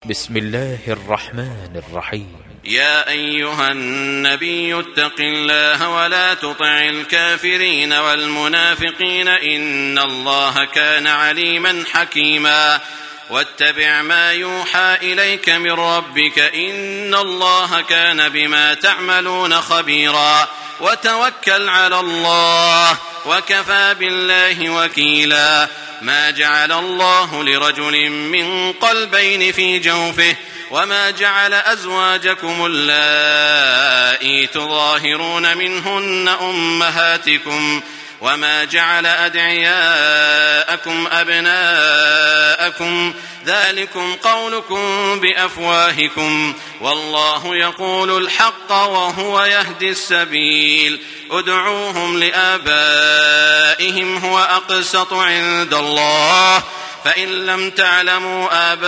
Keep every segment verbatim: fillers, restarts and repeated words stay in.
بسم الله الرحمن الرحيم. يا أيها النبي اتق الله ولا تطع الكافرين والمنافقين إن الله كان عليما حكيما واتبع ما يوحى إليك من ربك إن الله كان بما تعملون خبيرا وتوكل على الله وكفى بالله وكيلا. ما جعل الله لرجل من قلبين في جوفه وما جعل أزواجكم اللائي تظاهرون منهن أمهاتكم وما جعل أدعياءكم أبناءكم ذلكم قولكم بأفواهكم والله يقول الحق وهو يهدي السبيل. ادعوهم لآبائهم هو أقسط عند الله فإن لم تعلموا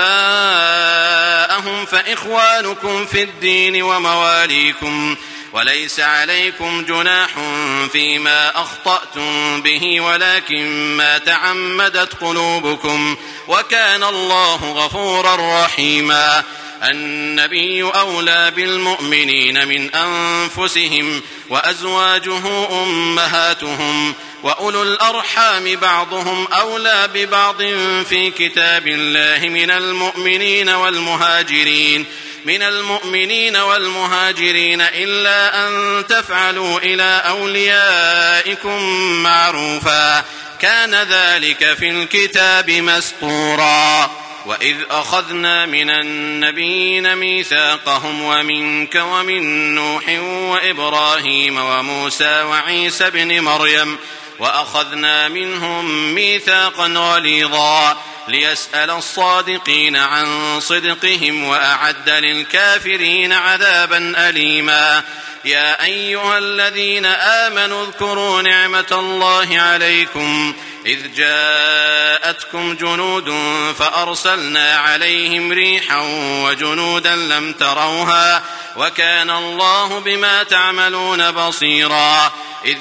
آباءهم فإخوانكم في الدين ومواليكم وليس عليكم جناح فيما أخطأتم به ولكن ما تعمدت قلوبكم وكان الله غفورا رحيما. النبي أولى بالمؤمنين من أنفسهم وأزواجه أمهاتهم وأولو الأرحام بعضهم أولى ببعض في كتاب الله من المؤمنين والمهاجرين من المؤمنين والمهاجرين إلا أن تفعلوا إلى أوليائكم معروفا كان ذلك في الكتاب مسطورا. وإذ أخذنا من النبيين ميثاقهم ومنك ومن نوح وإبراهيم وموسى وعيسى بن مريم وأخذنا منهم ميثاقا غليظا ليسأل الصادقين عن صدقهم وأعد للكافرين عذابا أليما. يا أيها الذين آمنوا اذكروا نعمة الله عليكم إذ جاءتكم جنود فأرسلنا عليهم ريحا وجنودا لم تروها وكان الله بما تعملون بصيرا. إذ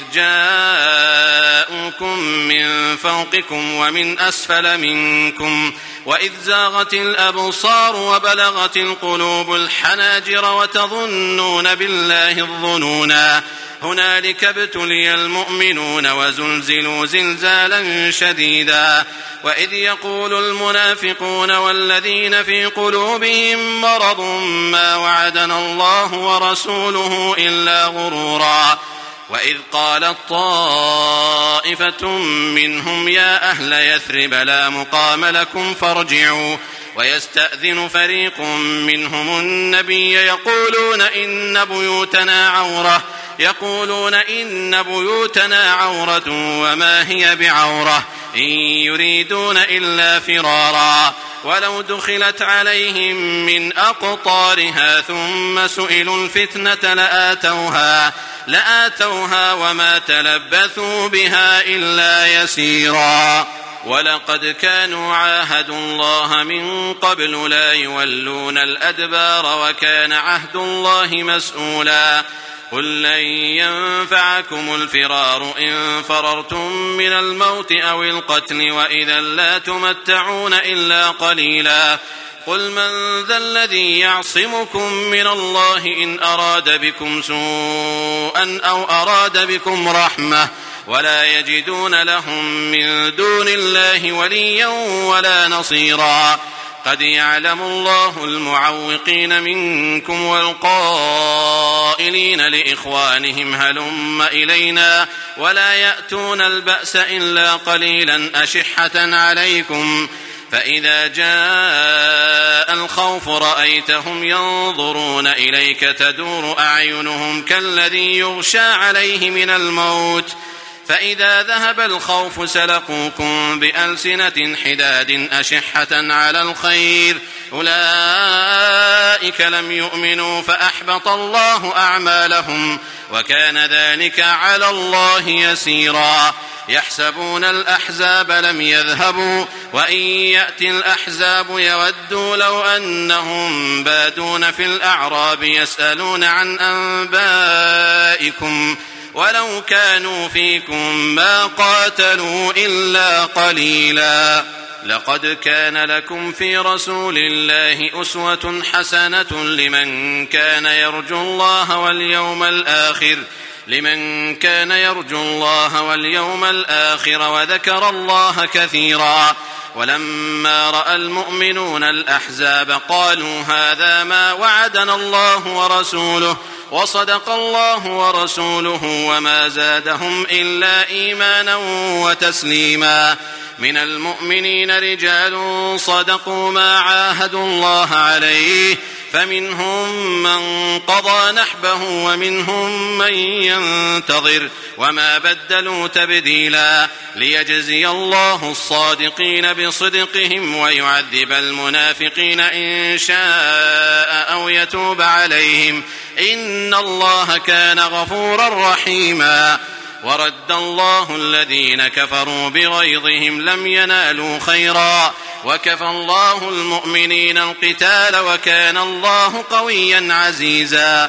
جاءوكم من فوقكم ومن أسفل منكم وإذ زاغت الأبصار وبلغت القلوب الحناجر وتظنون بالله الظنونا هنالك ابتلي المؤمنون وزلزلوا زلزالا شديدا. وإذ يقول المنافقون والذين في قلوبهم مرض ما وعدنا الله ورسوله إلا غرورا. وإذ قالت طائفة منهم يا أهل يثرب لا مقام لكم فارجعوا ويستأذن فريق منهم النبي يقولون إن بيوتنا عورة يقولون إن بيوتنا عورة وما هي بعورة إن يريدون إلا فرارا ولو دخلت عليهم من أقطارها ثم سئلوا الفتنة لآتوها لآتوها وما تلبثوا بها إلا يسيرا. ولقد كانوا عاهدوا الله من قبل لا يولون الأدبار وكان عهد الله مسؤولا. قل لن ينفعكم الفرار إن فررتم من الموت أو القتل وإذا لا تمتعون إلا قليلا. قل من ذا الذي يعصمكم من الله إن أراد بكم سوءا أو أراد بكم رحمة ولا يجدون لهم من دون الله وليا ولا نصيرا. قد يعلم الله المعوقين منكم والقائلين لإخوانهم هلم إلينا ولا يأتون البأس إلا قليلا أشحة عليكم فإذا جاء الخوف رأيتهم ينظرون إليك تدور أعينهم كالذي يغشى عليه من الموت فإذا ذهب الخوف سلقوكم بألسنة حداد أشحة على الخير أولئك لم يؤمنوا فأحبط الله أعمالهم وكان ذلك على الله يسيرا. يحسبون الأحزاب لم يذهبوا وإن يأتي الأحزاب يودوا لو أنهم بادون في الأعراب يسألون عن أنبائكم ولو كانوا فيكم ما قاتلوا إلا قليلا. لقد كان لكم في رسول الله أسوة حسنة لمن كان يرجو الله واليوم الآخر لمن كان يرجو الله واليوم الآخر وذكر الله كثيرا. ولما رأى المؤمنون الأحزاب قالوا هذا ما وعدنا الله ورسوله وصدق الله ورسوله وما زادهم إلا إيمانا وتسليما. من المؤمنين رجال صدقوا ما عاهدوا الله عليه فمنهم من قضى نحبه ومنهم من ينتظر وما بدلوا تبديلا، ليجزي الله الصادقين بصدقهم ويعذب المنافقين إن شاء أو يتوب عليهم إن الله كان غفورا رحيما. ورد الله الذين كفروا بغيظهم لم ينالوا خيرا وكفى الله المؤمنين القتال وكان الله قويا عزيزا.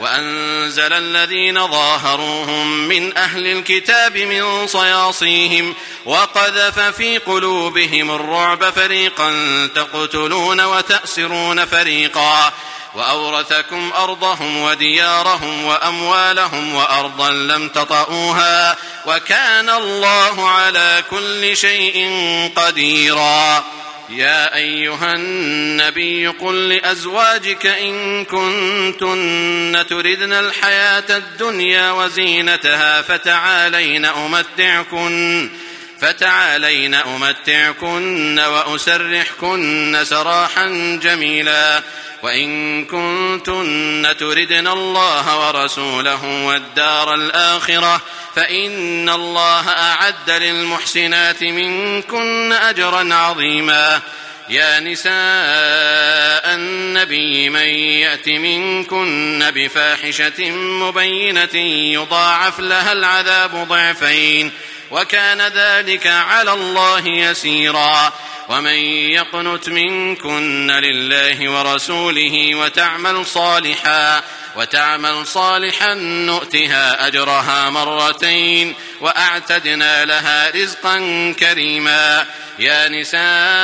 وأنزل الذين ظاهروهم من أهل الكتاب من صياصيهم وقذف في قلوبهم الرعب فريقا تقتلون وتأسرون فريقا وأورثكم أرضهم وديارهم وأموالهم وأرضا لم تطئوها وكان الله على كل شيء قديرا. يا أيها النبي قل لأزواجك إن كنتن تردن الحياة الدنيا وزينتها فتعالين أمتعكن فتعالين أمتعكن وأسرحكن سراحا جميلا. وإن كنتن تردن الله ورسوله والدار الآخرة فإن الله أعد للمحسنات منكن أجرا عظيما. يا نساء النبي من يأت منكن بفاحشة مبينة يضاعف لها العذاب ضعفين وكان ذلك على الله يسيرا. ومن يقنت منكن لله ورسوله وتعمل صالحا وتعمل صالحا نؤتها أجرها مرتين وأعتدنا لها رزقا كريما. يا نساء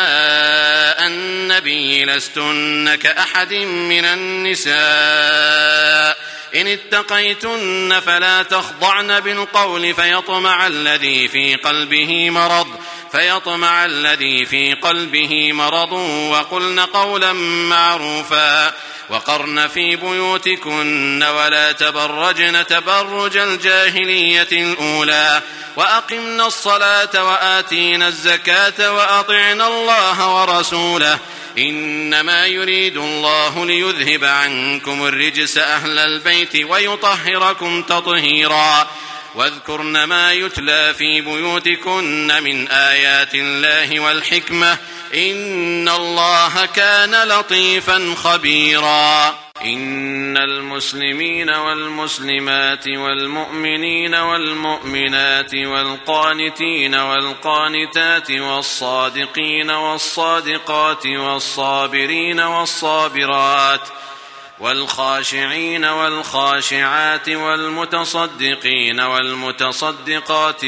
النبي لستن كأحد من النساء إن اتقيتن فلا تخضعن بالقول فيطمع الذي في قلبه مرض فيطمع الذي في قلبه مرض وقلن قولا معروفا. وقرن في بيوتكن ولا تبرجن تبرج الجاهلية الأولى وأقمنا الصلاة وآتينا الزكاة وأطعنا الله ورسوله إنما يريد الله ليذهب عنكم الرجس أهل البيت ويطهركم تطهيرا. واذكرن ما يتلى في بيوتكن من آيات الله والحكمة إن الله كان لطيفا خبيرا. إن المسلمين والمسلمات والمؤمنين والمؤمنات والقانتين والقانتات والصادقين والصادقات والصابرين والصابرات والخاشعين والخاشعات والمتصدقين والمتصدقات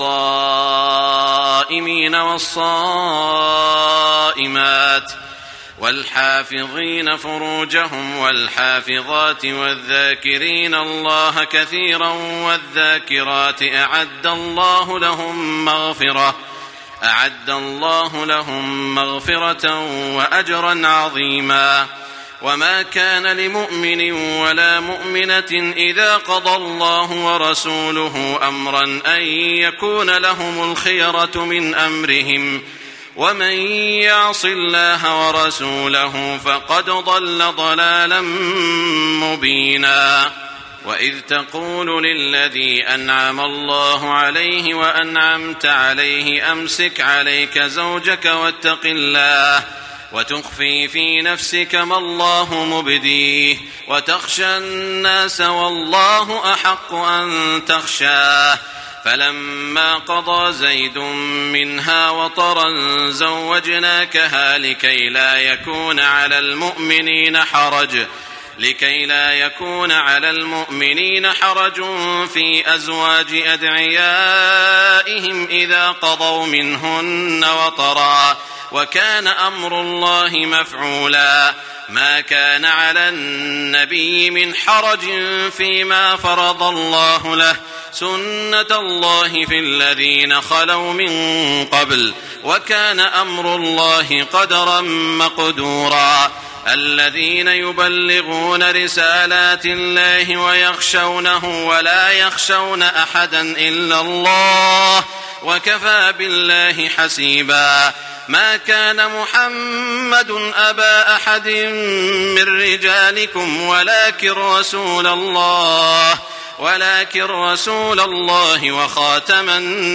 والصائمين والصائمات والحافظين فروجهم والحافظات والذاكرين الله كثيرا والذاكرات أعد الله لهم مغفرة أعد الله لهم مغفرة وأجرا عظيما. وما كان لمؤمن ولا مؤمنة إذا قضى الله ورسوله أمرا أن يكون لهم الخيرة من أمرهم ومن يعص الله ورسوله فقد ضل ضلالا مبينا. وإذ تقول للذي أنعم الله عليه وأنعمت عليه أمسك عليك زوجك واتق الله وتخفي في نفسك ما الله مبديه وتخشى الناس والله أحق أن تخشاه. فلما قضى زيد منها وطرا زوجناكها لكي لا يكون على المؤمنين حرج لكي لا يكون على المؤمنين حرج في أزواج أدعيائهم إذا قضوا منهن وطرا وكان أمر الله مفعولا ما كان على النبي من حرج فيما فرض الله له سنة الله في الذين خلوا من قبل وكان أمر الله قدرا مقدورا الذين يبلغون رسالات الله ويخشونه ولا يخشون أحدا إلا الله وكفى بالله حسيبا ما كان محمد أبا أحد من رجالكم ولكن رسول الله ولكن رسول الله وخاتم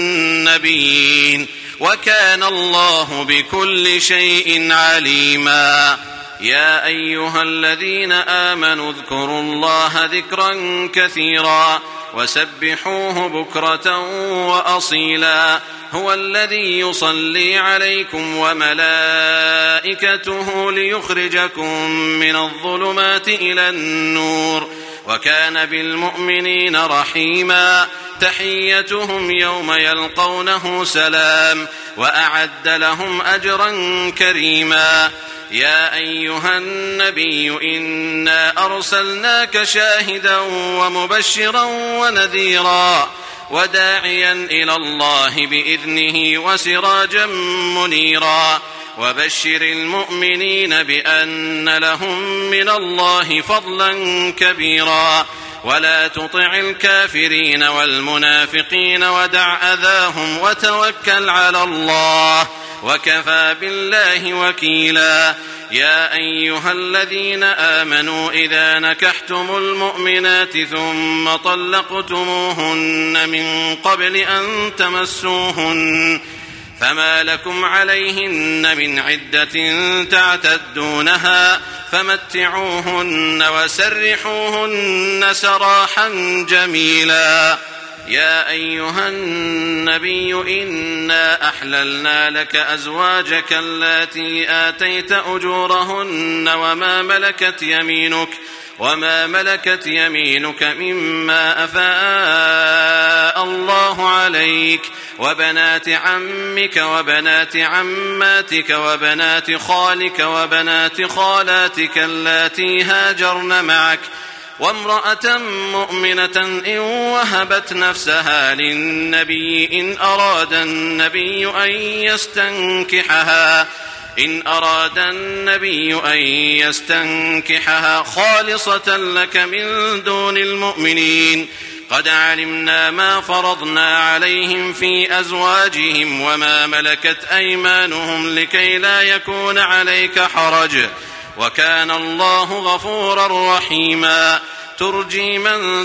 النبيين وكان الله بكل شيء عليما يا أيها الذين آمنوا اذكروا الله ذكرا كثيرا وسبحوه بكرة وأصيلا هو الذي يصلي عليكم وملائكته ليخرجكم من الظلمات إلى النور وكان بالمؤمنين رحيما تحيتهم يوم يلقونه سلام وأعد لهم أجرا كريما يا أيها النبي إنا أرسلناك شاهدا ومبشرا ونذيرا وداعيا إلى الله بإذنه وسراجا منيرا وبشر المؤمنين بأن لهم من الله فضلا كبيرا ولا تطع الكافرين والمنافقين ودع أذاهم وتوكل على الله وكفى بالله وكيلا يا أيها الذين آمنوا إذا نكحتم المؤمنات ثم طلقتموهن من قبل أن تمسوهن فما لكم عليهن من عدة تعتدونها فمتعوهن وسرحوهن سراحا جميلا يا أيها النبي إنا أحللنا لك أزواجك اللاتي آتيت أجورهن وما ملكت يمينك وما ملكت يمينك مما أفاء الله عليك وبنات عمك وبنات عماتك وبنات خالك وبنات خالاتك اللاتي هاجرن معك وامرأة مؤمنة إن وهبت نفسها للنبي إن أراد النبي أن يستنكحها إن أراد النبي أن يستنكحها خالصة لك من دون المؤمنين قد علمنا ما فرضنا عليهم في أزواجهم وما ملكت أيمانهم لكي لا يكون عليك حرج وكان الله غفورا رحيما ترجي من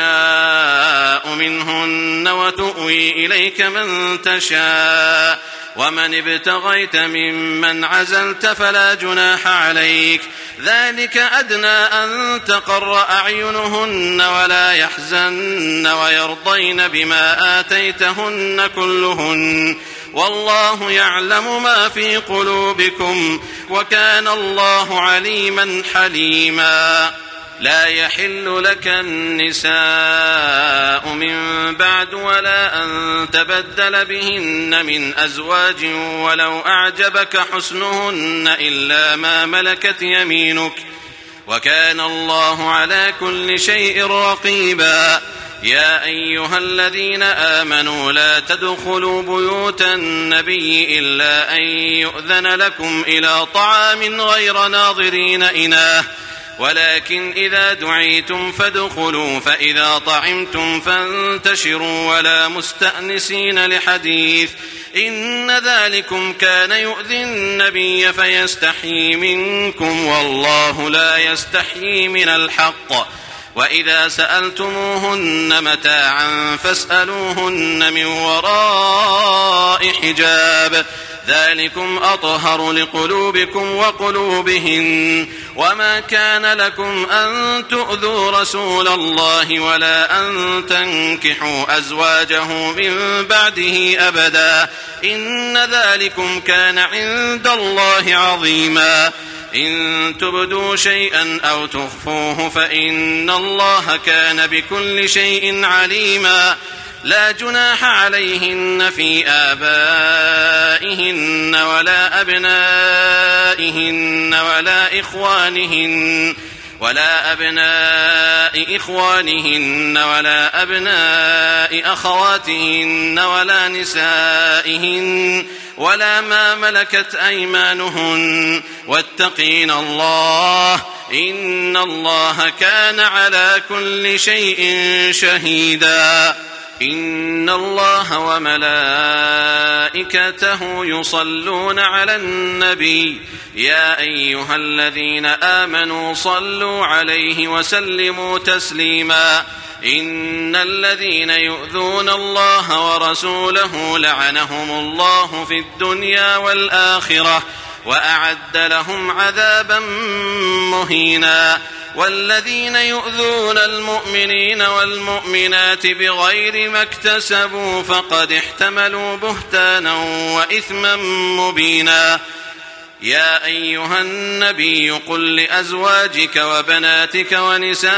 تشاء منهن وتؤوي إليك من تشاء ومن ابتغيت ممن عزلت فلا جناح عليك ذلك أدنى أن تقر أعينهن ولا يحزن ويرضين بما آتيتهن كلهن والله يعلم ما في قلوبكم وكان الله عليما حليما لا يحل لك النساء من بعد ولا أن تبدل بهن من أزواج ولو أعجبك حسنهن إلا ما ملكت يمينك وكان الله على كل شيء رقيبا يا أيها الذين آمنوا لا تدخلوا بيوت النبي إلا أن يؤذن لكم إلى طعام غير ناظرين إناه ولكن إذا دعيتم فادخلوا فإذا طعمتم فانتشروا ولا مستأنسين لحديث إن ذلكم كان يؤذي النبي فيستحيي منكم والله لا يستحيي من الحق وإذا سألتموهن متاعا فاسألوهن من وراء حجاب ذلكم أطهر لقلوبكم وقلوبهن وما كان لكم أن تؤذوا رسول الله ولا أن تنكحوا أزواجه من بعده أبدا إن ذلكم كان عند الله عظيما إن تبدوا شيئا أو تخفوه فإن الله كان بكل شيء عليما لا جناح عليهن في آبائهن ولا أبنائهن ولا إخوانهن ولا أبناء إخوانهن ولا أبناء أخواتهن ولا نسائهن ولا ما ملكت أيمانهن واتقين الله إن الله كان على كل شيء شهيدا إن الله وملائكته يصلون على النبي يا أيها الذين آمنوا صلوا عليه وسلموا تسليما إن الذين يؤذون الله ورسوله لعنهم الله في الدنيا والآخرة وأعد لهم عذابا مهينا والذين يؤذون المؤمنين والمؤمنات بغير ما اكتسبوا فقد احتملوا بهتانا وإثما مبينا يا أيها النبي قل لأزواجك وبناتك ونساء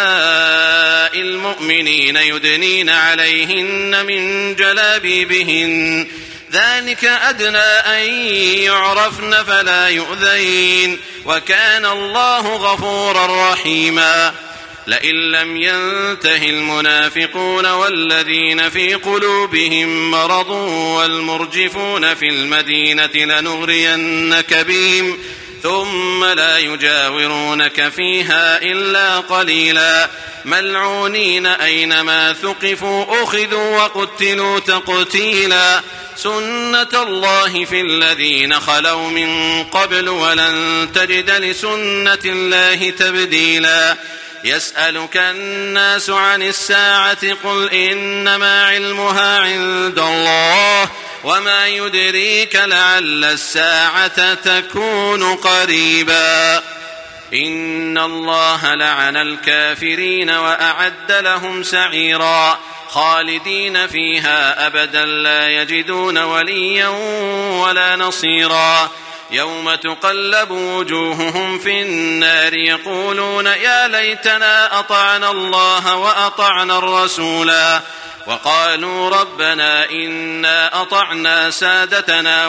المؤمنين يدنين عليهن من جلابيبهن ذلك أدنى أن يعرفن فلا يؤذين وكان الله غفورا رحيما لئن لم ينته المنافقون والذين في قلوبهم مرض والمرجفون في المدينة لنغرينك بهم ثم لا يجاورونك فيها إلا قليلا ملعونين أينما ثقفوا أخذوا وقتلوا تقتيلا سنة الله في الذين خلوا من قبل ولن تجد لسنة الله تبديلا يسألك الناس عن الساعة قل إنما علمها عند الله وما يدريك لعل الساعة تكون قريبا إن الله لعن الكافرين وأعد لهم سعيرا خالدين فيها أبدا لا يجدون وليا ولا نصيرا يوم تقلب وجوههم في النار يقولون يا ليتنا أطعنا الله وأطعنا الرسولا وقالوا ربنا إنا أطعنا سادتنا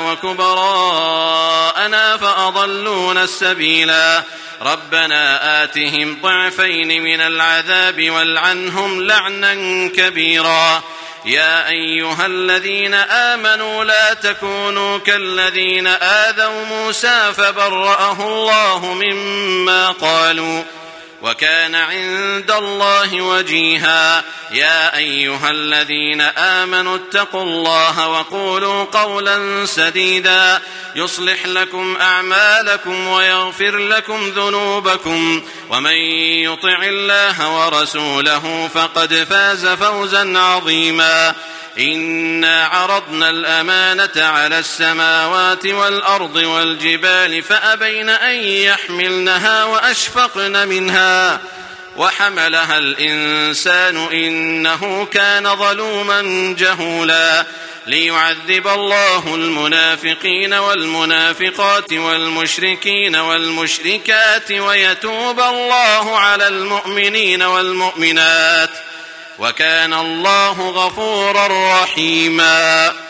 وكبراءنا فأضلونا السبيلا ربنا آتهم ضعفين من العذاب والعنهم لعنا كبيرا يا أيها الذين آمنوا لا تكونوا كالذين آذوا موسى فبرأه الله مما قالوا وكان عند الله وجيها يا أيها الذين آمنوا اتقوا الله وقولوا قولا سديدا يصلح لكم أعمالكم ويغفر لكم ذنوبكم ومن يطع الله ورسوله فقد فاز فوزا عظيما إنا عرضنا الأمانة على السماوات والأرض والجبال فأبين أن يحملنها وأشفقن منها وحملها الإنسان إنه كان ظلوما جهولا ليعذب الله المنافقين والمنافقات والمشركين والمشركات ويتوب الله على المؤمنين والمؤمنات وكان الله غفورا رحيما